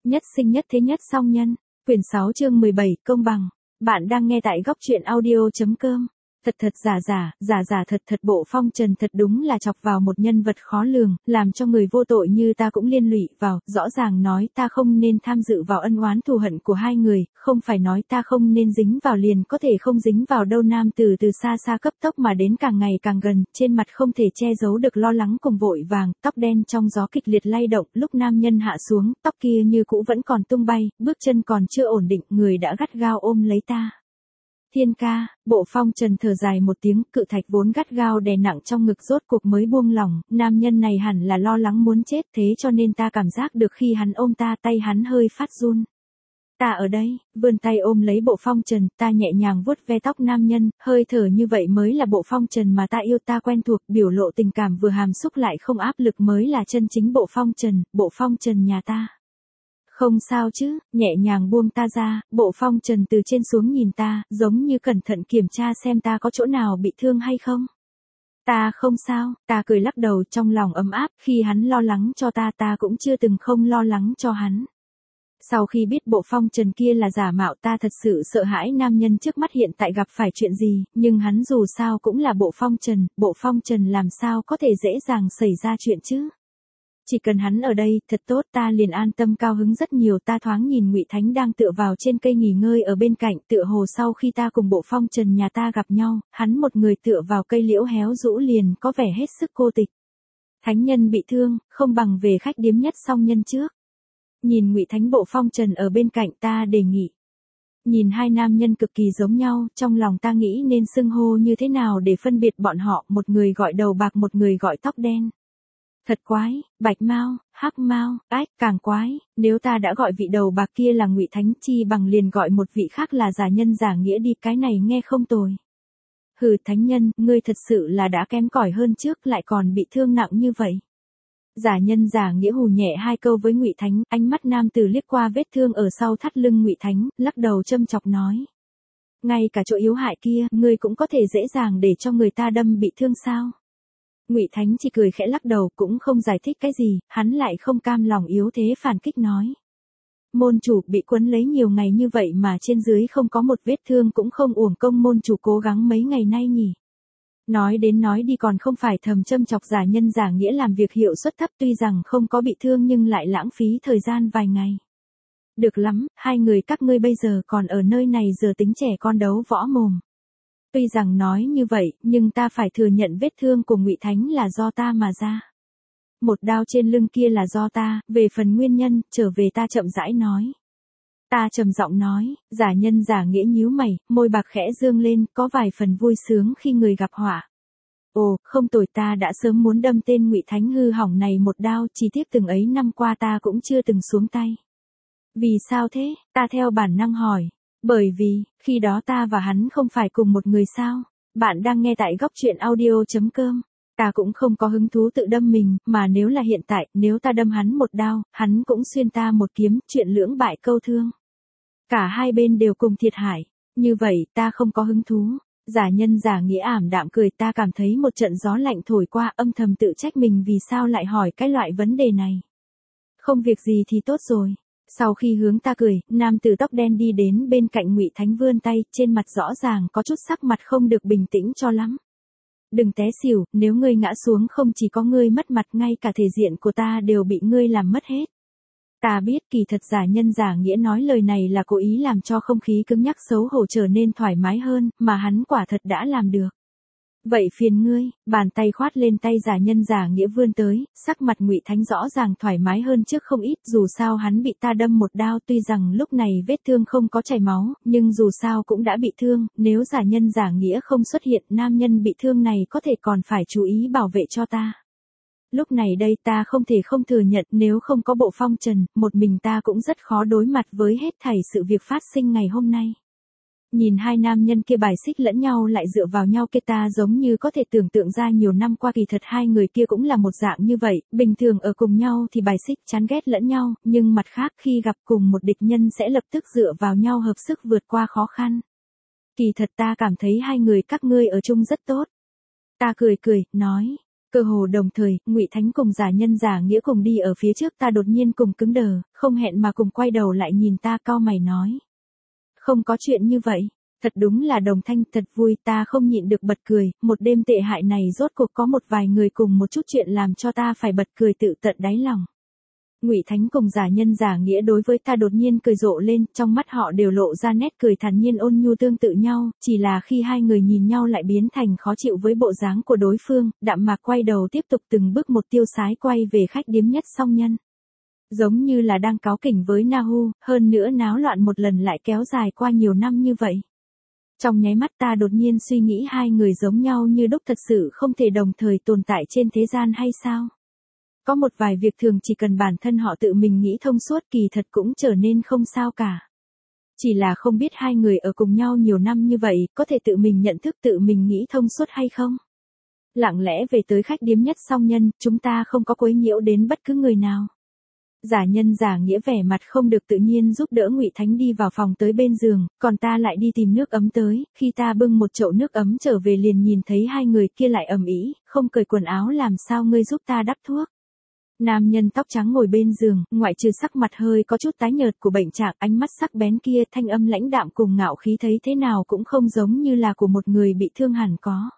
Nhất sinh nhất thế nhất song nhân. Quyển 6 chương 17, công bằng. Bạn đang nghe tại góc truyện audio.com. Thật thật giả thật thật, Bộ Phong Trần thật đúng là chọc vào một nhân vật khó lường, làm cho người vô tội như ta cũng liên lụy vào, rõ ràng nói ta không nên tham dự vào ân oán thù hận của hai người, không phải nói ta không nên dính vào liền có thể không dính vào đâu. Nam tử từ xa xa cấp tốc mà đến càng ngày càng gần, trên mặt không thể che giấu được lo lắng cùng vội vàng, tóc đen trong gió kịch liệt lay động, lúc nam nhân hạ xuống, tóc kia như cũ vẫn còn tung bay, bước chân còn chưa ổn định, người đã gắt gao ôm lấy ta. Thiên ca, Bộ Phong Trần thở dài một tiếng, cự thạch vốn gắt gao đè nặng trong ngực rốt cuộc mới buông lỏng, nam nhân này hẳn là lo lắng muốn chết, thế cho nên ta cảm giác được khi hắn ôm ta, tay hắn hơi phát run. Ta ở đây, vươn tay ôm lấy Bộ Phong Trần, ta nhẹ nhàng vuốt ve tóc nam nhân, hơi thở như vậy mới là Bộ Phong Trần mà ta yêu, ta quen thuộc, biểu lộ tình cảm vừa hàm xúc lại không áp lực mới là chân chính Bộ Phong Trần nhà ta. Không sao chứ, nhẹ nhàng buông ta ra, Bộ Phong Trần từ trên xuống nhìn ta, giống như cẩn thận kiểm tra xem ta có chỗ nào bị thương hay không. Ta không sao, ta cười lắc đầu, trong lòng ấm áp, khi hắn lo lắng cho ta, ta cũng chưa từng không lo lắng cho hắn. Sau khi biết Bộ Phong Trần kia là giả mạo, ta thật sự sợ hãi nam nhân trước mắt hiện tại gặp phải chuyện gì, nhưng hắn dù sao cũng là Bộ Phong Trần làm sao có thể dễ dàng xảy ra chuyện chứ. Chỉ cần hắn ở đây, thật tốt, ta liền an tâm cao hứng rất nhiều. Ta thoáng nhìn Ngụy Thánh đang tựa vào trên cây nghỉ ngơi ở bên cạnh, tựa hồ sau khi ta cùng Bộ Phong Trần nhà ta gặp nhau, hắn một người tựa vào cây liễu héo rũ liền có vẻ hết sức cô tịch. Thánh nhân bị thương, không bằng về khách điếm nhất song nhân trước. Nhìn Ngụy Thánh Bộ Phong Trần ở bên cạnh, ta đề nghị. Nhìn hai nam nhân cực kỳ giống nhau, trong lòng ta nghĩ nên xưng hô như thế nào để phân biệt bọn họ, một người gọi đầu bạc, một người gọi tóc đen. Thật quái, bạch mao, hắc mao, ách, càng quái, nếu ta đã gọi vị đầu bạc kia là Ngụy Thánh, chi bằng liền gọi một vị khác là giả nhân giả nghĩa đi, cái này nghe không tồi. Hừ, thánh nhân, ngươi thật sự là đã kém cỏi hơn trước, lại còn bị thương nặng như vậy. Giả nhân giả nghĩa hù nhẹ hai câu với Ngụy Thánh, ánh mắt nam tử liếc qua vết thương ở sau thắt lưng Ngụy Thánh, lắc đầu châm chọc nói. Ngay cả chỗ yếu hại kia, ngươi cũng có thể dễ dàng để cho người ta đâm bị thương sao? Ngụy Thánh chỉ cười khẽ lắc đầu, cũng không giải thích cái gì, hắn lại không cam lòng yếu thế phản kích nói. Môn chủ bị quấn lấy nhiều ngày như vậy mà trên dưới không có một vết thương, cũng không uổng công môn chủ cố gắng mấy ngày nay nhỉ. Nói đến nói đi còn không phải thầm châm chọc giả nhân giả nghĩa làm việc hiệu suất thấp, tuy rằng không có bị thương nhưng lại lãng phí thời gian vài ngày. Được lắm, hai người các ngươi bây giờ còn ở nơi này giờ tính trẻ con đấu võ mồm. Tuy rằng nói như vậy, nhưng ta phải thừa nhận vết thương của Ngụy Thánh là do ta mà ra. Một đao trên lưng kia là do ta, về phần nguyên nhân, trở về ta chậm rãi nói. Ta trầm giọng nói, giả nhân giả nghĩa nhíu mày, môi bạc khẽ dương lên, có vài phần vui sướng khi người gặp họa. Ồ, không tồi, ta đã sớm muốn đâm tên Ngụy Thánh hư hỏng này một đao, chỉ tiếc từng ấy năm qua ta cũng chưa từng xuống tay. Vì sao thế? Ta theo bản năng hỏi. Bởi vì, khi đó ta và hắn không phải cùng một người sao? Bạn đang nghe tại góc truyện audio.com. Ta cũng không có hứng thú tự đâm mình, mà nếu là hiện tại, nếu ta đâm hắn một đao, hắn cũng xuyên ta một kiếm, chuyện lưỡng bại câu thương. Cả hai bên đều cùng thiệt hại. Như vậy, ta không có hứng thú. Giả nhân giả nghĩa ảm đạm cười, ta cảm thấy một trận gió lạnh thổi qua, âm thầm tự trách mình vì sao lại hỏi cái loại vấn đề này. Không việc gì thì tốt rồi. Sau khi hướng ta cười, nam tử tóc đen đi đến bên cạnh Ngụy Thánh vươn tay, trên mặt rõ ràng có chút sắc mặt không được bình tĩnh cho lắm. Đừng té xỉu, nếu ngươi ngã xuống không chỉ có ngươi mất mặt, ngay cả thể diện của ta đều bị ngươi làm mất hết. Ta biết kỳ thật giả nhân giả nghĩa nói lời này là cố ý làm cho không khí cứng nhắc xấu hổ trở nên thoải mái hơn, mà hắn quả thật đã làm được. Vậy phiền ngươi, bàn tay khoát lên tay giả nhân giả nghĩa vươn tới, sắc mặt Ngụy Thánh rõ ràng thoải mái hơn trước không ít, dù sao hắn bị ta đâm một đao, tuy rằng lúc này vết thương không có chảy máu, nhưng dù sao cũng đã bị thương, nếu giả nhân giả nghĩa không xuất hiện, nam nhân bị thương này có thể còn phải chú ý bảo vệ cho ta. Lúc này đây ta không thể không thừa nhận, nếu không có Bộ Phong Trần, một mình ta cũng rất khó đối mặt với hết thảy sự việc phát sinh ngày hôm nay. Nhìn hai nam nhân kia bài xích lẫn nhau lại dựa vào nhau kia, ta giống như có thể tưởng tượng ra nhiều năm qua kỳ thật hai người kia cũng là một dạng như vậy, bình thường ở cùng nhau thì bài xích chán ghét lẫn nhau, nhưng mặt khác khi gặp cùng một địch nhân sẽ lập tức dựa vào nhau hợp sức vượt qua khó khăn. Kỳ thật ta cảm thấy hai người các ngươi ở chung rất tốt. Ta cười, nói. Cơ hồ đồng thời, Ngụy Thánh cùng giả nhân giả nghĩa cùng đi ở phía trước, ta đột nhiên cùng cứng đờ, không hẹn mà cùng quay đầu lại nhìn ta, cau mày nói. Không có chuyện như vậy. Thật đúng là Đồng Thanh, thật vui, ta không nhịn được bật cười, một đêm tệ hại này rốt cuộc có một vài người cùng một chút chuyện làm cho ta phải bật cười tự tận đáy lòng. Ngụy Thánh cùng giả nhân giả nghĩa đối với ta đột nhiên cười rộ lên, trong mắt họ đều lộ ra nét cười thản nhiên ôn nhu tương tự nhau, chỉ là khi hai người nhìn nhau lại biến thành khó chịu với bộ dáng của đối phương, đạm mạc quay đầu tiếp tục từng bước một tiêu sái quay về khách điếm Nhất Song Nhân. Giống như là đang cáu kỉnh với Nahu, hơn nữa náo loạn một lần lại kéo dài qua nhiều năm như vậy. Trong nháy mắt ta đột nhiên suy nghĩ hai người giống nhau như đúc thật sự không thể đồng thời tồn tại trên thế gian hay sao? Có một vài việc thường chỉ cần bản thân họ tự mình nghĩ thông suốt kỳ thật cũng trở nên không sao cả. Chỉ là không biết hai người ở cùng nhau nhiều năm như vậy có thể tự mình nhận thức tự mình nghĩ thông suốt hay không? Lặng lẽ về tới khách điếm Nhất Song Nhân, chúng ta không có quấy nhiễu đến bất cứ người nào. Giả nhân giả nghĩa vẻ mặt không được tự nhiên giúp đỡ Ngụy Thánh đi vào phòng tới bên giường, còn ta lại đi tìm nước ấm tới, khi ta bưng một chậu nước ấm trở về liền nhìn thấy hai người kia lại ầm ĩ, không cởi quần áo làm sao ngươi giúp ta đắp thuốc. Nam nhân tóc trắng ngồi bên giường, ngoại trừ sắc mặt hơi có chút tái nhợt của bệnh trạng, ánh mắt sắc bén kia, thanh âm lãnh đạm cùng ngạo khí thấy thế nào cũng không giống như là của một người bị thương hẳn có.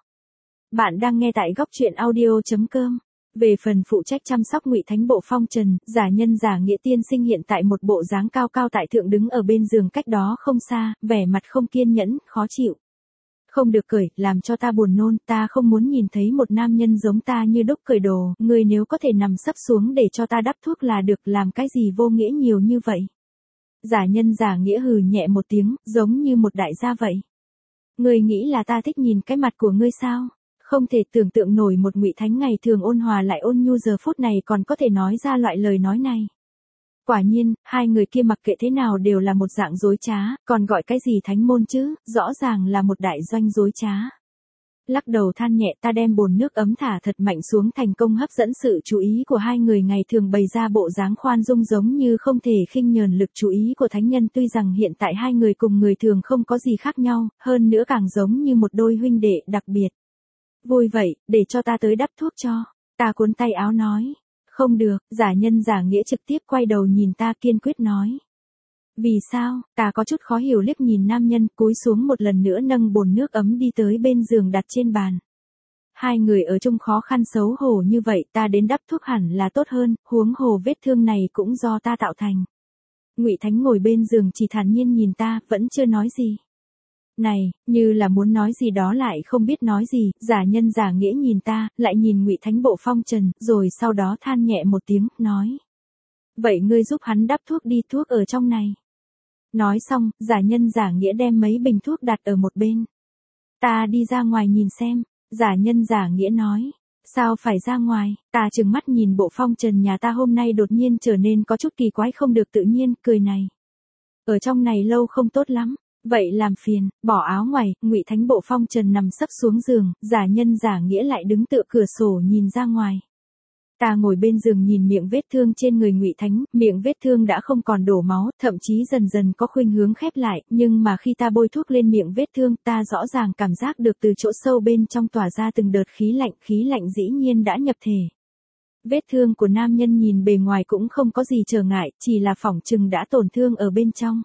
Bạn đang nghe tại góc truyện audio.com. Về phần phụ trách chăm sóc Ngụy Thánh Bộ Phong Trần, giả nhân giả nghĩa tiên sinh hiện tại một bộ dáng cao cao tại thượng đứng ở bên giường cách đó không xa, vẻ mặt không kiên nhẫn, khó chịu. Không được cởi, làm cho ta buồn nôn, ta không muốn nhìn thấy một nam nhân giống ta như đúc cởi đồ, ngươi nếu có thể nằm sấp xuống để cho ta đắp thuốc là được, làm cái gì vô nghĩa nhiều như vậy. Giả nhân giả nghĩa hừ nhẹ một tiếng, giống như một đại gia vậy. Ngươi nghĩ là ta thích nhìn cái mặt của ngươi sao? Không thể tưởng tượng nổi một Ngụy Thánh ngày thường ôn hòa lại ôn nhu giờ phút này còn có thể nói ra loại lời nói này. Quả nhiên, hai người kia mặc kệ thế nào đều là một dạng dối trá, còn gọi cái gì thánh môn chứ, rõ ràng là một đại doanh dối trá. Lắc đầu than nhẹ, ta đem bồn nước ấm thả thật mạnh xuống, thành công hấp dẫn sự chú ý của hai người ngày thường bày ra bộ dáng khoan dung giống như không thể khinh nhờn lực chú ý của thánh nhân, tuy rằng hiện tại hai người cùng người thường không có gì khác nhau, hơn nữa càng giống như một đôi huynh đệ đặc biệt. Vui vậy, để cho ta tới đắp thuốc cho. Ta cuốn tay áo nói. Không được, giả nhân giả nghĩa trực tiếp quay đầu nhìn ta kiên quyết nói. Vì sao? Ta có chút khó hiểu liếc nhìn nam nhân, cúi xuống một lần nữa nâng bồn nước ấm đi tới bên giường đặt trên bàn. Hai người ở chung khó khăn xấu hổ như vậy, ta đến đắp thuốc hẳn là tốt hơn, huống hồ vết thương này cũng do ta tạo thành. Ngụy Thánh ngồi bên giường chỉ thản nhiên nhìn ta, vẫn chưa nói gì. Này, như là muốn nói gì đó lại không biết nói gì, giả nhân giả nghĩa nhìn ta, lại nhìn Ngụy Thánh Bộ Phong Trần, rồi sau đó than nhẹ một tiếng, nói. Vậy ngươi giúp hắn đắp thuốc đi, thuốc ở trong này. Nói xong, giả nhân giả nghĩa đem mấy bình thuốc đặt ở một bên. Ta đi ra ngoài nhìn xem, giả nhân giả nghĩa nói. Sao phải ra ngoài, ta trừng mắt nhìn Bộ Phong Trần nhà ta hôm nay đột nhiên trở nên có chút kỳ quái không được tự nhiên, cười này. Ở trong này lâu không tốt lắm. Vậy làm phiền, bỏ áo ngoài, Ngụy Thánh Bộ Phong Trần nằm sấp xuống giường, giả nhân giả nghĩa lại đứng tựa cửa sổ nhìn ra ngoài. Ta ngồi bên giường nhìn miệng vết thương trên người Ngụy Thánh, miệng vết thương đã không còn đổ máu, thậm chí dần dần có khuynh hướng khép lại, nhưng mà khi ta bôi thuốc lên miệng vết thương, ta rõ ràng cảm giác được từ chỗ sâu bên trong tỏa ra từng đợt khí lạnh dĩ nhiên đã nhập thể. Vết thương của nam nhân nhìn bề ngoài cũng không có gì trở ngại, chỉ là phỏng chừng đã tổn thương ở bên trong.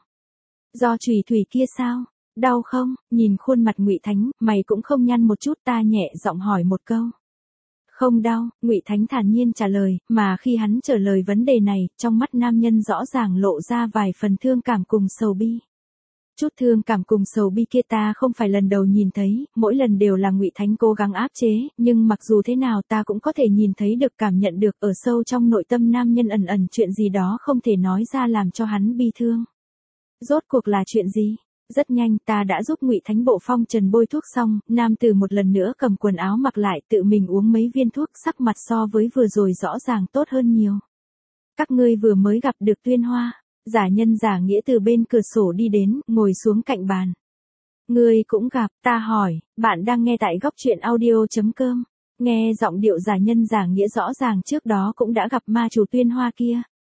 Do chủy thủy kia sao? Đau không? Nhìn khuôn mặt Ngụy Thánh, mày cũng không nhăn một chút, ta nhẹ giọng hỏi một câu. Không đau, Ngụy Thánh thản nhiên trả lời, mà khi hắn trả lời vấn đề này, trong mắt nam nhân rõ ràng lộ ra vài phần thương cảm cùng sầu bi. Chút thương cảm cùng sầu bi kia ta không phải lần đầu nhìn thấy, mỗi lần đều là Ngụy Thánh cố gắng áp chế, nhưng mặc dù thế nào ta cũng có thể nhìn thấy được, cảm nhận được ở sâu trong nội tâm nam nhân ẩn ẩn chuyện gì đó không thể nói ra làm cho hắn bi thương. Rốt cuộc là chuyện gì? Rất nhanh ta đã giúp Ngụy Thánh Bộ Phong Trần bôi thuốc xong, nam tử một lần nữa cầm quần áo mặc lại, tự mình uống mấy viên thuốc, sắc mặt so với vừa rồi rõ ràng tốt hơn nhiều. Các ngươi vừa mới gặp được Tuyên Hoa. Giả nhân giả nghĩa từ bên cửa sổ đi đến, ngồi xuống cạnh bàn. Ngươi cũng gặp, ta hỏi, bạn đang nghe tại góc truyện audio.com. Nghe giọng điệu giả nhân giả nghĩa rõ ràng trước đó cũng đã gặp ma chủ Tuyên Hoa kia.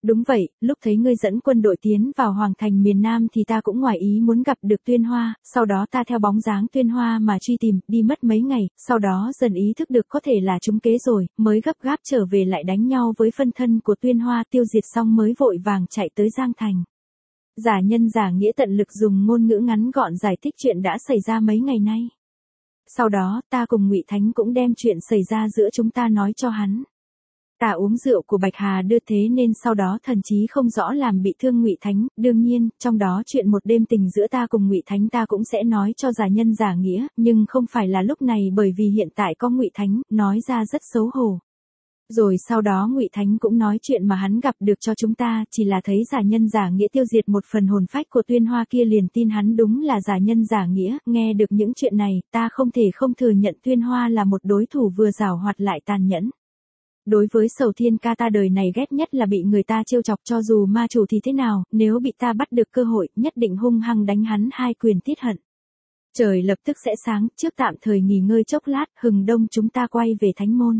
Đúng vậy, lúc thấy ngươi dẫn quân đội tiến vào Hoàng thành miền Nam thì ta cũng ngoài ý muốn gặp được Tuyên Hoa, sau đó ta theo bóng dáng Tuyên Hoa mà truy tìm, đi mất mấy ngày, sau đó dần ý thức được có thể là trúng kế rồi, mới gấp gáp trở về lại đánh nhau với phân thân của Tuyên Hoa tiêu diệt xong mới vội vàng chạy tới Giang Thành. Giả nhân giả nghĩa tận lực dùng ngôn ngữ ngắn gọn giải thích chuyện đã xảy ra mấy ngày nay. Sau đó ta cùng Ngụy Thánh cũng đem chuyện xảy ra giữa chúng ta nói cho hắn. Ta uống rượu của Bạch Hà đưa thế nên sau đó thần chí không rõ làm bị thương Ngụy Thánh, đương nhiên, trong đó chuyện một đêm tình giữa ta cùng Ngụy Thánh ta cũng sẽ nói cho giả nhân giả nghĩa, nhưng không phải là lúc này bởi vì hiện tại có Ngụy Thánh, nói ra rất xấu hổ. Rồi sau đó Ngụy Thánh cũng nói chuyện mà hắn gặp được cho chúng ta, chỉ là thấy giả nhân giả nghĩa tiêu diệt một phần hồn phách của Tuyên Hoa kia liền tin hắn đúng là giả nhân giả nghĩa, nghe được những chuyện này, ta không thể không thừa nhận Tuyên Hoa là một đối thủ vừa giàu hoạt lại tàn nhẫn. Đối với Sầu Thiên ca ta đời này ghét nhất là bị người ta trêu chọc cho dù ma chủ thì thế nào, nếu bị ta bắt được cơ hội, nhất định hung hăng đánh hắn 2 quyền tiết hận. Trời lập tức sẽ sáng, trước tạm thời nghỉ ngơi chốc lát, hừng đông chúng ta quay về Thánh Môn.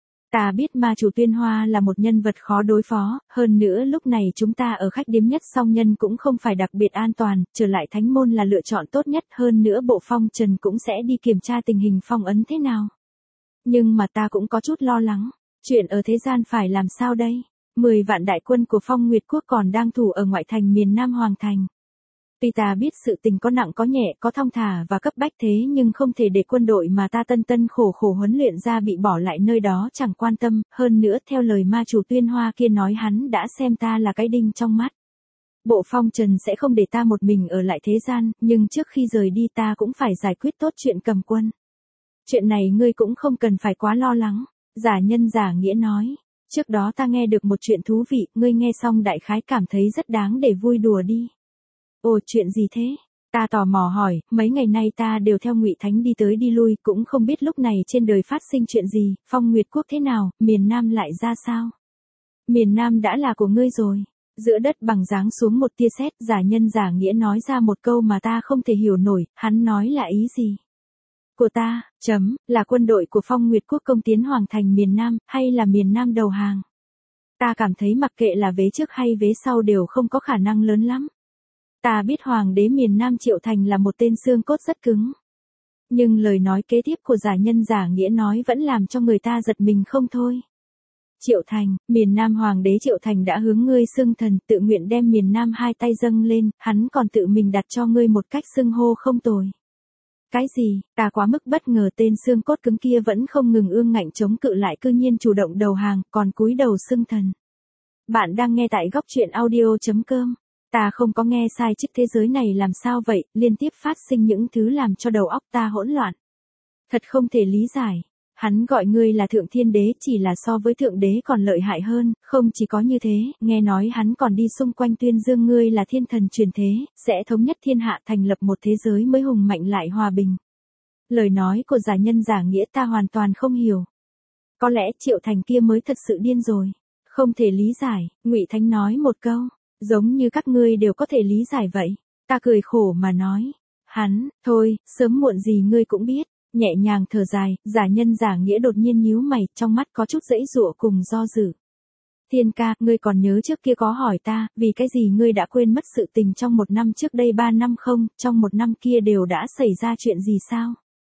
Ta biết ma chủ Tuyên Hoa là một nhân vật khó đối phó, hơn nữa lúc này chúng ta ở khách điếm Nhất Song Nhân cũng không phải đặc biệt an toàn, trở lại Thánh Môn là lựa chọn tốt nhất, hơn nữa bộ phong trần cũng sẽ đi kiểm tra tình hình phong ấn thế nào. Nhưng mà ta cũng có chút lo lắng, chuyện ở thế gian phải làm sao đây? 10 vạn đại quân của Phong Nguyệt Quốc còn đang thủ ở ngoại thành miền Nam Hoàng Thành. Tuy ta biết sự tình có nặng có nhẹ, có thong thả và cấp bách thế nhưng không thể để quân đội mà ta tân khổ huấn luyện ra bị bỏ lại nơi đó chẳng quan tâm, hơn nữa theo lời ma chủ Tuyên Hoa kia nói hắn đã xem ta là cái đinh trong mắt. Bộ phong trần sẽ không để ta một mình ở lại thế gian, nhưng trước khi rời đi ta cũng phải giải quyết tốt chuyện cầm quân. Chuyện này ngươi cũng không cần phải quá lo lắng, giả nhân giả nghĩa nói. Trước đó ta nghe được một chuyện thú vị, ngươi nghe xong đại khái cảm thấy rất đáng để vui đùa đi. Ồ, chuyện gì thế? Ta tò mò hỏi, mấy ngày nay ta đều theo Ngụy Thánh đi tới đi lui, cũng không biết lúc này trên đời phát sinh chuyện gì, Phong Nguyệt Quốc thế nào, miền Nam lại ra sao? Miền Nam đã là của ngươi rồi. Giữa đất bằng giáng xuống một tia sét, giả nhân giả nghĩa nói ra một câu mà ta không thể hiểu nổi, hắn nói là ý gì? Của ta, là quân đội của Phong Nguyệt Quốc công tiến Hoàng thành miền Nam, hay là miền Nam đầu hàng? Ta cảm thấy mặc kệ là vế trước hay vế sau đều không có khả năng lớn lắm. Ta biết Hoàng đế miền Nam Triệu Thành là một tên xương cốt rất cứng. Nhưng lời nói kế tiếp của giả nhân giả nghĩa nói vẫn làm cho người ta giật mình không thôi. Triệu Thành, miền Nam Hoàng đế Triệu Thành đã hướng ngươi xưng thần, tự nguyện đem miền Nam 2 tay dâng lên, hắn còn tự mình đặt cho ngươi một cách xưng hô không tồi. Cái gì, ta quá mức bất ngờ, tên xương cốt cứng kia vẫn không ngừng ương ngạnh chống cự lại, cư nhiên chủ động đầu hàng, còn cúi đầu xưng thần. Bạn đang nghe tại góc truyện audio.com. Ta không có nghe sai chứ, thế giới này làm sao vậy, liên tiếp phát sinh những thứ làm cho đầu óc ta hỗn loạn. Thật không thể lý giải. Hắn gọi ngươi là Thượng Thiên Đế chỉ là so với Thượng Đế còn lợi hại hơn, không chỉ có như thế, nghe nói hắn còn đi xung quanh tuyên dương ngươi là thiên thần truyền thế, sẽ thống nhất thiên hạ, thành lập một thế giới mới hùng mạnh lại hòa bình. Lời nói của giả nhân giả nghĩa ta hoàn toàn không hiểu. Có lẽ Triệu Thành kia mới thật sự điên rồi. Không thể lý giải, Ngụy Thánh nói một câu, giống như các ngươi đều có thể lý giải vậy. Ta cười khổ mà nói, hắn, thôi, sớm muộn gì ngươi cũng biết. Nhẹ nhàng thở dài, giả nhân giả nghĩa đột nhiên nhíu mày, trong mắt có chút giãy giụa cùng do dự. Thiên ca, ngươi còn nhớ trước kia có hỏi ta, vì cái gì ngươi đã quên mất sự tình trong 1 năm trước đây 3 năm không, trong 1 năm kia đều đã xảy ra chuyện gì sao?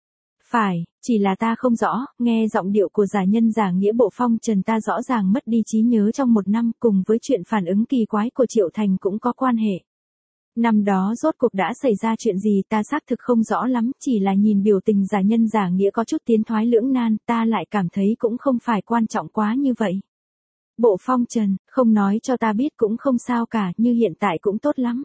Phải, chỉ là ta không rõ, nghe giọng điệu của giả nhân giả nghĩa bộ phong trần ta rõ ràng mất đi trí nhớ trong 1 năm, cùng với chuyện phản ứng kỳ quái của Triệu Thành cũng có quan hệ. Năm đó rốt cuộc đã xảy ra chuyện gì ta xác thực không rõ lắm, chỉ là nhìn biểu tình giả nhân giả nghĩa có chút tiến thoái lưỡng nan, ta lại cảm thấy cũng không phải quan trọng quá như vậy. Bộ phong trần, không nói cho ta biết cũng không sao cả, như hiện tại cũng tốt lắm.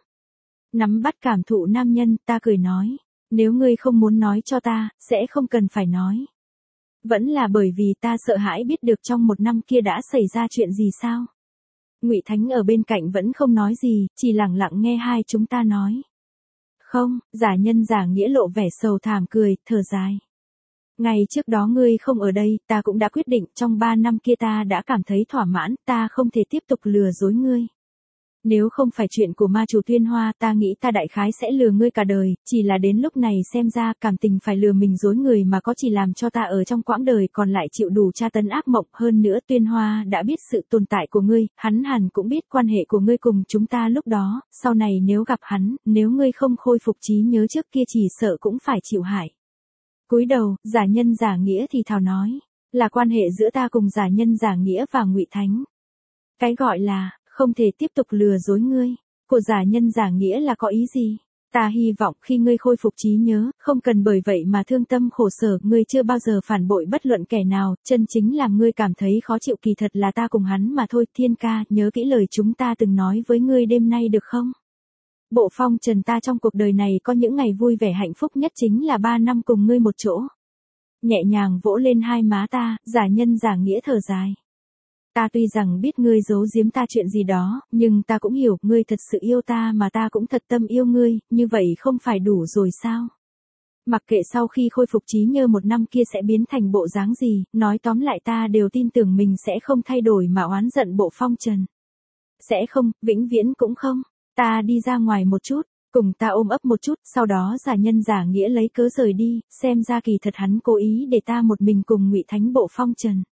Nắm bắt cảm thụ nam nhân, ta cười nói, nếu ngươi không muốn nói cho ta, sẽ không cần phải nói. Vẫn là bởi vì ta sợ hãi biết được trong 1 năm kia đã xảy ra chuyện gì sao? Ngụy Thánh ở bên cạnh vẫn không nói gì, chỉ lặng lặng nghe hai chúng ta nói. Không, giả nhân giả nghĩa lộ vẻ sầu thảm cười, thở dài. Ngày trước đó ngươi không ở đây, ta cũng đã quyết định, trong 3 năm kia ta đã cảm thấy thỏa mãn, ta không thể tiếp tục lừa dối ngươi. Nếu không phải chuyện của ma chủ Tuyên Hoa, ta nghĩ ta đại khái sẽ lừa ngươi cả đời, chỉ là đến lúc này xem ra cảm tình phải lừa mình dối người mà có chỉ làm cho ta ở trong quãng đời còn lại chịu đủ tra tấn ác mộng. Hơn nữa Tuyên Hoa đã biết sự tồn tại của ngươi, hắn hẳn cũng biết quan hệ của ngươi cùng chúng ta lúc đó, sau này nếu gặp hắn, nếu ngươi không khôi phục trí nhớ trước kia chỉ sợ cũng phải chịu hại. Cúi đầu, giả nhân giả nghĩa thì thào nói, là quan hệ giữa ta cùng giả nhân giả nghĩa và Ngụy Thánh. Cái gọi là không thể tiếp tục lừa dối ngươi, của giả nhân giả nghĩa là có ý gì? Ta hy vọng khi ngươi khôi phục trí nhớ, không cần bởi vậy mà thương tâm khổ sở, ngươi chưa bao giờ phản bội bất luận kẻ nào, chân chính làm ngươi cảm thấy khó chịu kỳ thật là ta cùng hắn mà thôi. Thiên ca, nhớ kỹ lời chúng ta từng nói với ngươi đêm nay được không? Bộ phong trần ta trong cuộc đời này có những ngày vui vẻ hạnh phúc nhất chính là 3 năm cùng ngươi một chỗ. Nhẹ nhàng vỗ lên hai má ta, giả nhân giả nghĩa thở dài. Ta tuy rằng biết ngươi giấu giếm ta chuyện gì đó, nhưng ta cũng hiểu, ngươi thật sự yêu ta mà ta cũng thật tâm yêu ngươi, như vậy không phải đủ rồi sao? Mặc kệ sau khi khôi phục trí nhớ 1 năm kia sẽ biến thành bộ dáng gì, nói tóm lại ta đều tin tưởng mình sẽ không thay đổi mà oán giận bộ phong trần. Sẽ không, vĩnh viễn cũng không. Ta đi ra ngoài một chút, cùng ta ôm ấp một chút, sau đó giả nhân giả nghĩa lấy cớ rời đi, xem ra kỳ thật hắn cố ý để ta một mình cùng Ngụy Thánh bộ phong trần.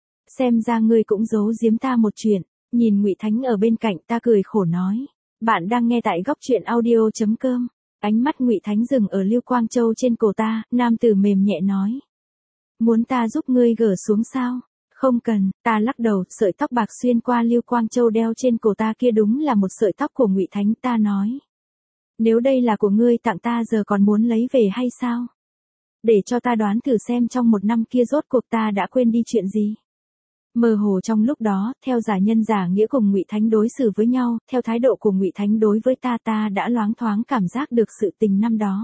Xem ra ngươi cũng giấu giếm ta một chuyện. Nhìn Ngụy Thánh ở bên cạnh, ta cười khổ nói, bạn đang nghe tại góc truyện audio.com. Ánh mắt Ngụy Thánh dừng ở Lưu Quang Châu trên cổ ta, nam tử mềm nhẹ nói, muốn ta giúp ngươi gỡ xuống sao? Không cần. Ta lắc đầu, sợi tóc bạc xuyên qua Lưu Quang Châu đeo trên cổ ta kia đúng là một sợi tóc của Ngụy Thánh. Ta nói, nếu đây là của ngươi tặng ta giờ còn muốn lấy về hay sao? Để cho ta đoán thử xem trong 1 năm kia rốt cuộc ta đã quên đi chuyện gì. Mơ hồ trong lúc đó, theo giả nhân giả nghĩa cùng Ngụy Thánh đối xử với nhau, theo thái độ của Ngụy Thánh đối với ta, ta đã loáng thoáng cảm giác được sự tình năm đó.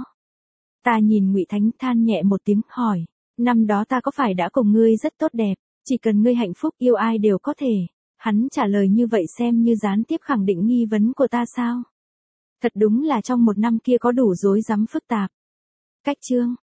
Ta nhìn Ngụy Thánh than nhẹ một tiếng, hỏi, năm đó ta có phải đã cùng ngươi rất tốt đẹp, chỉ cần ngươi hạnh phúc yêu ai đều có thể. Hắn trả lời như vậy xem như gián tiếp khẳng định nghi vấn của ta sao? Thật đúng là trong 1 năm kia có đủ rối rắm phức tạp. Cách chương